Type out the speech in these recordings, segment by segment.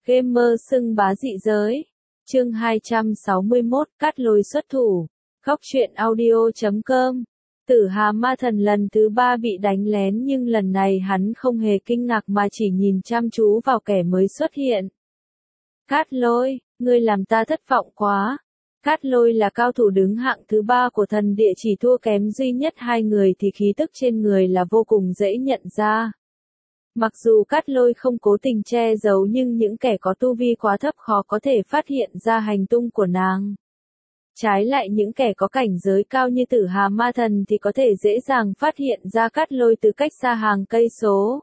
Gamer xưng bá dị giới. Chương 261, Cát Lôi xuất thủ. Góc truyện audio.com. Tử Hà Ma Thần lần thứ 3 bị đánh lén, nhưng lần này hắn không hề kinh ngạc mà chỉ nhìn chăm chú vào kẻ mới xuất hiện. Cát Lôi, ngươi làm ta thất vọng quá. Cát Lôi là cao thủ đứng hạng thứ 3 của thần địa, chỉ thua kém duy nhất 2 người thì khí tức trên người là vô cùng dễ nhận ra. Mặc dù Cát Lôi không cố tình che giấu, nhưng những kẻ có tu vi quá thấp khó có thể phát hiện ra hành tung của nàng. Trái lại những kẻ có cảnh giới cao như Tử Hà Ma Thần thì có thể dễ dàng phát hiện ra Cát Lôi từ cách xa hàng cây số.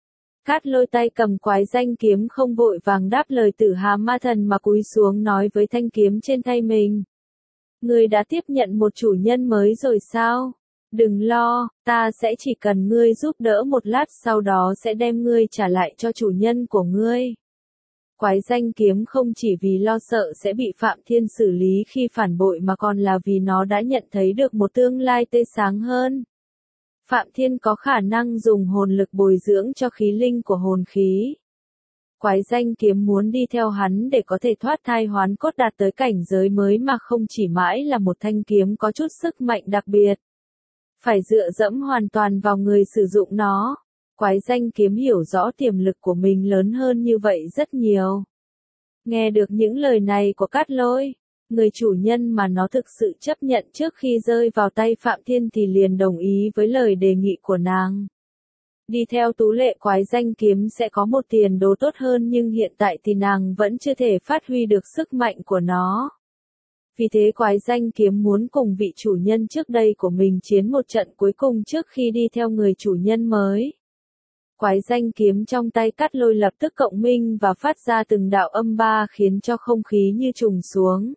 Cát Lôi tay cầm quái danh kiếm không vội vàng đáp lời Tử Hà Ma Thần mà cúi xuống nói với thanh kiếm trên tay mình. Ngươi đã tiếp nhận một chủ nhân mới rồi sao? Đừng lo, ta sẽ chỉ cần ngươi giúp đỡ một lát, sau đó sẽ đem ngươi trả lại cho chủ nhân của ngươi. Quái danh kiếm không chỉ vì lo sợ sẽ bị Phạm Thiên xử lý khi phản bội mà còn là vì nó đã nhận thấy được một tương lai tươi sáng hơn. Phạm Thiên có khả năng dùng hồn lực bồi dưỡng cho khí linh của hồn khí. Quái danh kiếm muốn đi theo hắn để có thể thoát thai hoán cốt, đạt tới cảnh giới mới mà không chỉ mãi là một thanh kiếm có chút sức mạnh đặc biệt. Phải dựa dẫm hoàn toàn vào người sử dụng nó. Quái danh kiếm hiểu rõ tiềm lực của mình lớn hơn như vậy rất nhiều. Nghe được những lời này của Cát Lôi, người chủ nhân mà nó thực sự chấp nhận trước khi rơi vào tay Phạm Thiên thì liền đồng ý với lời đề nghị của nàng. Đi theo Tú Lệ, quái danh kiếm sẽ có một tiền đồ tốt hơn, nhưng hiện tại thì nàng vẫn chưa thể phát huy được sức mạnh của nó. Vì thế quái danh kiếm muốn cùng vị chủ nhân trước đây của mình chiến một trận cuối cùng trước khi đi theo người chủ nhân mới. Quái danh kiếm trong tay Cát Lôi lập tức cộng minh và phát ra từng đạo âm ba khiến cho không khí như trùng xuống.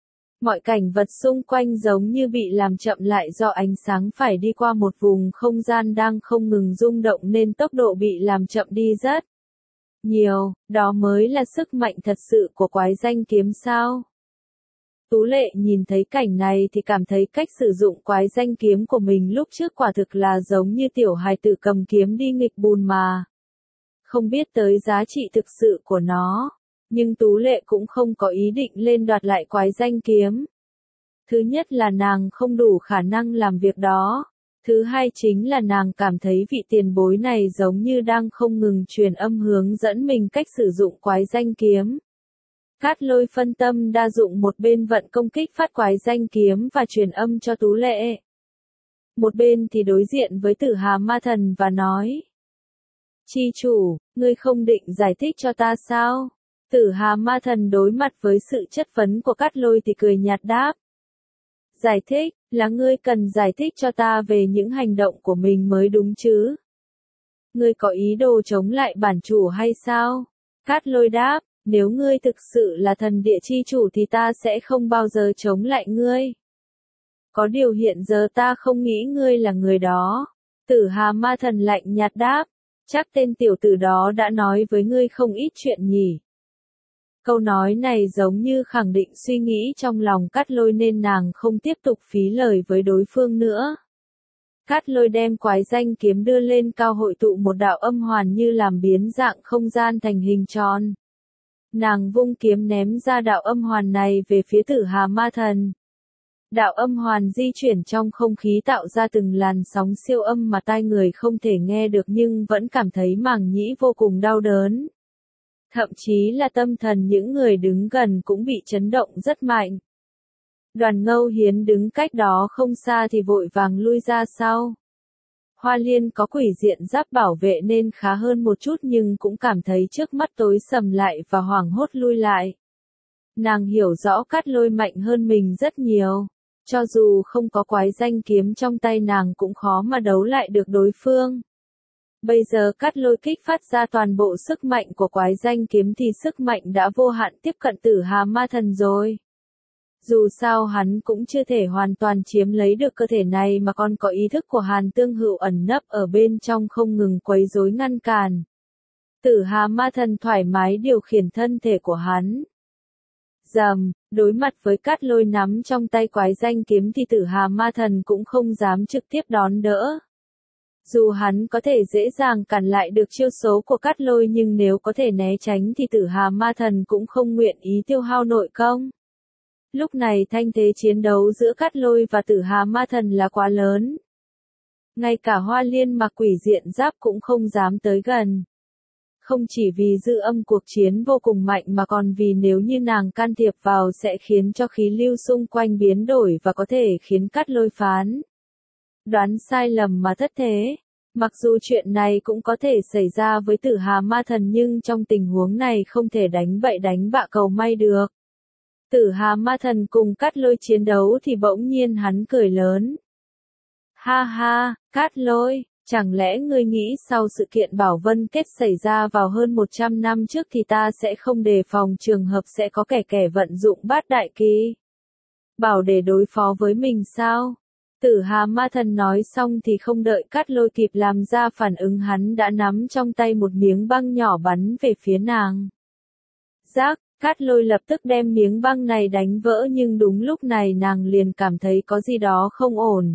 Mọi cảnh vật xung quanh giống như bị làm chậm lại do ánh sáng phải đi qua một vùng không gian đang không ngừng rung động nên tốc độ bị làm chậm đi rất nhiều, đó mới là sức mạnh thật sự của quái danh kiếm sao? Tú Lệ nhìn thấy cảnh này thì cảm thấy cách sử dụng quái danh kiếm của mình lúc trước quả thực là giống như tiểu hài tử cầm kiếm đi nghịch bùn mà. Không biết tới giá trị thực sự của nó, nhưng Tú Lệ cũng không có ý định lên đoạt lại quái danh kiếm. Thứ nhất là nàng không đủ khả năng làm việc đó. Thứ hai chính là nàng cảm thấy vị tiền bối này giống như đang không ngừng truyền âm hướng dẫn mình cách sử dụng quái danh kiếm. Cát Lôi phân tâm đa dụng, một bên vận công kích phát quái danh kiếm và truyền âm cho Tú Lệ. Một bên thì đối diện với Tử Hà Ma Thần và nói. Chi chủ, ngươi không định giải thích cho ta sao? Tử Hà Ma Thần đối mặt với sự chất vấn của Cát Lôi thì cười nhạt đáp. Giải thích, là ngươi cần giải thích cho ta về những hành động của mình mới đúng chứ? Ngươi có ý đồ chống lại bản chủ hay sao? Cát Lôi đáp. Nếu ngươi thực sự là thần địa chi chủ thì ta sẽ không bao giờ chống lại ngươi. Có điều hiện giờ ta không nghĩ ngươi là người đó. Tử Hà Ma Thần lạnh nhạt đáp. Chắc tên tiểu tử đó đã nói với ngươi không ít chuyện nhỉ. Câu nói này giống như khẳng định suy nghĩ trong lòng Cát Lôi nên nàng không tiếp tục phí lời với đối phương nữa. Cát Lôi đem quái danh kiếm đưa lên cao, hội tụ một đạo âm hoàn như làm biến dạng không gian thành hình tròn. Nàng vung kiếm ném ra đạo âm hoàn này về phía Tử Hà Ma Thần. Đạo âm hoàn di chuyển trong không khí tạo ra từng làn sóng siêu âm mà tai người không thể nghe được, nhưng vẫn cảm thấy màng nhĩ vô cùng đau đớn. Thậm chí là tâm thần những người đứng gần cũng bị chấn động rất mạnh. Đoàn Ngâu Hiến đứng cách đó không xa thì vội vàng lui ra sau. Hoa Liên có quỷ diện giáp bảo vệ nên khá hơn một chút, nhưng cũng cảm thấy trước mắt tối sầm lại và hoảng hốt lui lại. Nàng hiểu rõ Cát Lôi mạnh hơn mình rất nhiều. Cho dù không có quái danh kiếm trong tay nàng cũng khó mà đấu lại được đối phương. Bây giờ Cát Lôi kích phát ra toàn bộ sức mạnh của quái danh kiếm thì sức mạnh đã vô hạn tiếp cận Tử Hà Ma Thần rồi. Dù sao hắn cũng chưa thể hoàn toàn chiếm lấy được cơ thể này mà còn có ý thức của Hàn Tương Hựu ẩn nấp ở bên trong không ngừng quấy rối ngăn cản. Tử Hà Ma Thần thoải mái điều khiển thân thể của hắn. Dầm, đối mặt với Cát Lôi nắm trong tay quái danh kiếm thì Tử Hà Ma Thần cũng không dám trực tiếp đón đỡ. Dù hắn có thể dễ dàng cản lại được chiêu số của Cát Lôi nhưng nếu có thể né tránh thì Tử Hà Ma Thần cũng không nguyện ý tiêu hao nội công. Lúc này thanh thế chiến đấu giữa Cát Lôi và Tử Hà Ma Thần là quá lớn. Ngay cả Hoa Liên mặc quỷ diện giáp cũng không dám tới gần. Không chỉ vì dư âm cuộc chiến vô cùng mạnh mà còn vì nếu như nàng can thiệp vào sẽ khiến cho khí lưu xung quanh biến đổi và có thể khiến Cát Lôi phán đoán sai lầm mà thất thế. Mặc dù chuyện này cũng có thể xảy ra với Tử Hà Ma Thần nhưng trong tình huống này không thể đánh bậy đánh bạ cầu may được. Tử Hà Ma Thần cùng Cát Lôi chiến đấu thì bỗng nhiên hắn cười lớn. Ha ha, Cát Lôi, chẳng lẽ ngươi nghĩ sau sự kiện Bảo Vân Kết xảy ra vào hơn 100 năm trước thì ta sẽ không đề phòng trường hợp sẽ có kẻ vận dụng Bát Đại Kỳ Bảo để đối phó với mình sao? Tử Hà Ma Thần nói xong thì không đợi Cát Lôi kịp làm ra phản ứng hắn đã nắm trong tay một miếng băng nhỏ bắn về phía nàng. Rác, Cát Lôi lập tức đem miếng băng này đánh vỡ nhưng đúng lúc này nàng liền cảm thấy có gì đó không ổn.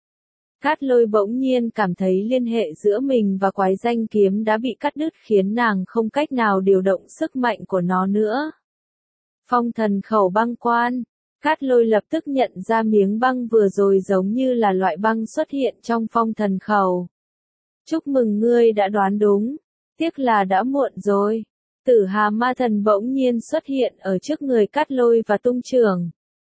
Cát Lôi bỗng nhiên cảm thấy liên hệ giữa mình và quái danh kiếm đã bị cắt đứt khiến nàng không cách nào điều động sức mạnh của nó nữa. Phong thần khẩu băng quan. Cát Lôi lập tức nhận ra miếng băng vừa rồi giống như là loại băng xuất hiện trong phong thần khẩu. Chúc mừng ngươi đã đoán đúng. Tiếc là đã muộn rồi. Tử Hà Ma Thần bỗng nhiên xuất hiện ở trước người Cát Lôi và tung chưởng.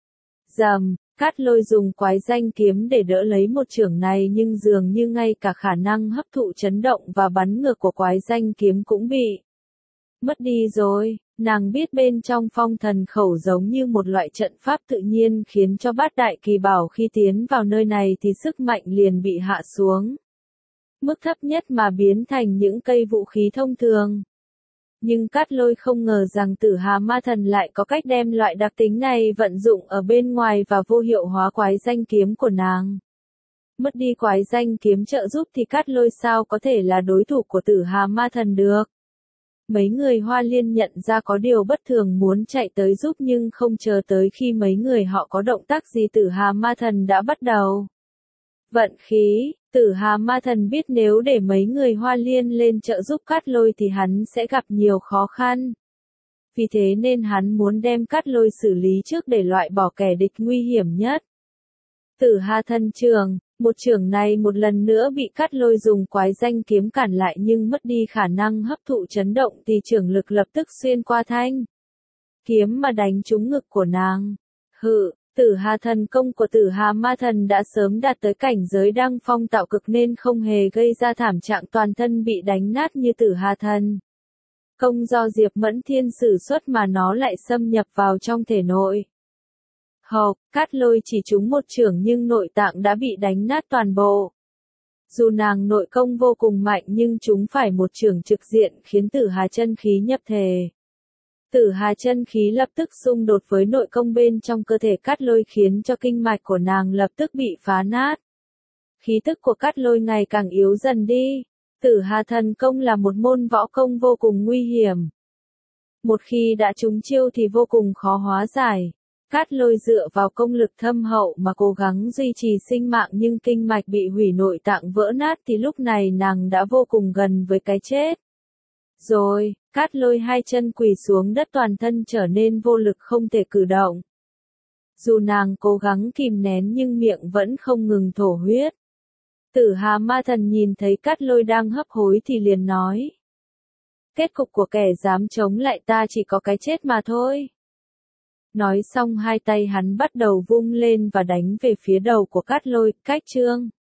Rầm, Cát Lôi dùng quái danh kiếm để đỡ lấy một chưởng này nhưng dường như ngay cả khả năng hấp thụ chấn động và bắn ngược của quái danh kiếm cũng bị mất đi rồi. Nàng biết bên trong phong thần khẩu giống như một loại trận pháp tự nhiên khiến cho Bát Đại Kỳ Bảo khi tiến vào nơi này thì sức mạnh liền bị hạ xuống mức thấp nhất mà biến thành những cây vũ khí thông thường. Nhưng Cát Lôi không ngờ rằng Tử Hà Ma Thần lại có cách đem loại đặc tính này vận dụng ở bên ngoài và vô hiệu hóa quái danh kiếm của nàng. Mất đi quái danh kiếm trợ giúp thì Cát Lôi sao có thể là đối thủ của Tử Hà Ma Thần được. Mấy người Hoa Liên nhận ra có điều bất thường muốn chạy tới giúp nhưng không chờ tới khi mấy người họ có động tác gì Tử Hà Ma Thần đã bắt đầu vận khí. Tử Hà Ma Thần biết nếu để mấy người Hoa Liên lên trợ giúp Cát Lôi thì hắn sẽ gặp nhiều khó khăn. Vì thế nên hắn muốn đem Cát Lôi xử lý trước để loại bỏ kẻ địch nguy hiểm nhất. Tử Hà Thần Chưởng, một chưởng này một lần nữa bị Cát Lôi dùng quái danh kiếm cản lại nhưng mất đi khả năng hấp thụ chấn động thì chưởng lực lập tức xuyên qua thanh kiếm mà đánh trúng ngực của nàng. Hự, Tử Hà thần công của Tử Hà Ma Thần đã sớm đạt tới cảnh giới đăng phong tạo cực nên không hề gây ra thảm trạng toàn thân bị đánh nát như Tử Hà thần công do Diệp Mẫn Thiên sử xuất mà nó lại xâm nhập vào trong thể nội. Hộc, Cát Lôi chỉ trúng một chưởng nhưng nội tạng đã bị đánh nát toàn bộ. Dù nàng nội công vô cùng mạnh nhưng chúng phải một chưởng trực diện khiến Tử Hà chân khí nhập thể. Tử Hà chân khí lập tức xung đột với nội công bên trong cơ thể Cát Lôi khiến cho kinh mạch của nàng lập tức bị phá nát. Khí tức của Cát Lôi ngày càng yếu dần đi. Tử Hà thần công là một môn võ công vô cùng nguy hiểm. Một khi đã trúng chiêu thì vô cùng khó hóa giải. Cát Lôi dựa vào công lực thâm hậu mà cố gắng duy trì sinh mạng nhưng kinh mạch bị hủy nội tạng vỡ nát thì lúc này nàng đã vô cùng gần với cái chết. Rồi, Cát Lôi hai chân quỳ xuống đất toàn thân trở nên vô lực không thể cử động. Dù nàng cố gắng kìm nén nhưng miệng vẫn không ngừng thổ huyết. Tử Hà Ma Thần nhìn thấy Cát Lôi đang hấp hối thì liền nói. Kết cục của kẻ dám chống lại ta chỉ có cái chết mà thôi. Nói xong hai tay hắn bắt đầu vung lên và đánh về phía đầu của Cát Lôi, cách chương.